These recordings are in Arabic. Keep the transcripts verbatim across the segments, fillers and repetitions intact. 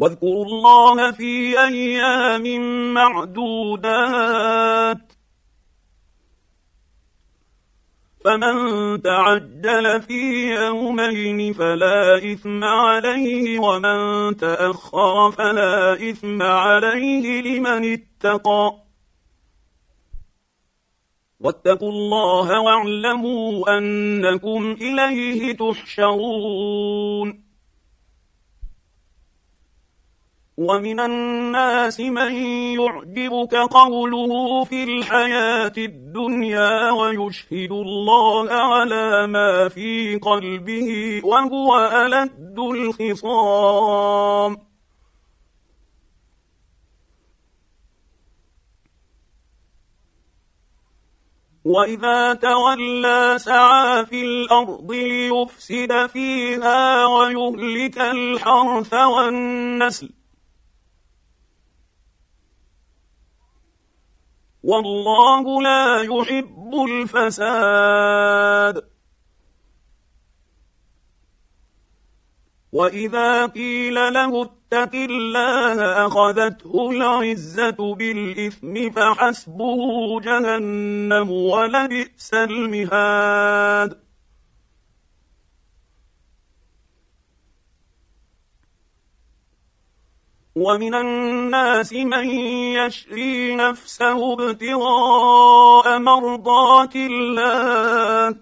واذكروا الله في أيام معدودات فمن تعجل في يومين فلا إثم عليه ومن تأخر فلا إثم عليه لمن اتقى واتقوا الله واعلموا أنكم إليه تحشرون. ومن الناس من يعجبك قوله في الحياة الدنيا ويشهد الله على ما في قلبه وهو ألد الخصام. وإذا تولى سعى في الأرض ليفسد فيها ويهلك الحرث والنسل والله لا يحب الفساد. وإذا قيل له اتق الله أخذته العزة بالإثم فحسبه جهنم ولبئس المهاد. ومن الناس من يشري نفسه ابتغاء مرضات الله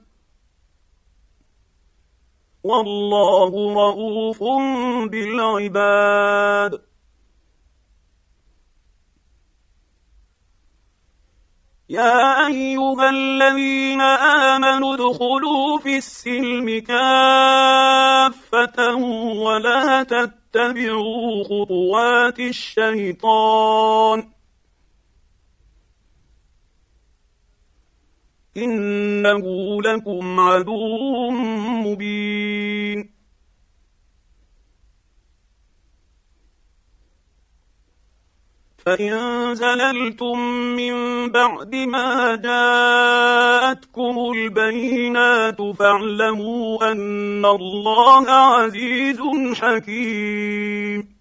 والله رؤوف بالعباد. يا أيها الذين آمنوا ادخلوا في السلم كافة ولا تتبعوا خطوات الشيطان إنه لكم عدو مبين. فإن زللتم من بعد ما جاءتكم البينات فاعلموا أن الله عزيز حكيم.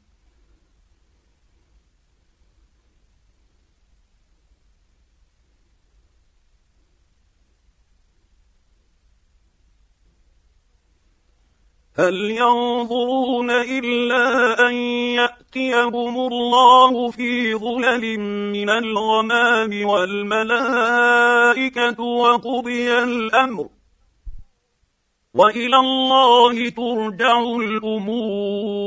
هل ينظرون إلا أن يأتيهم الله في ظلل من الغمام والملائكة وقضي الأمر وإلى الله ترجع الأمور.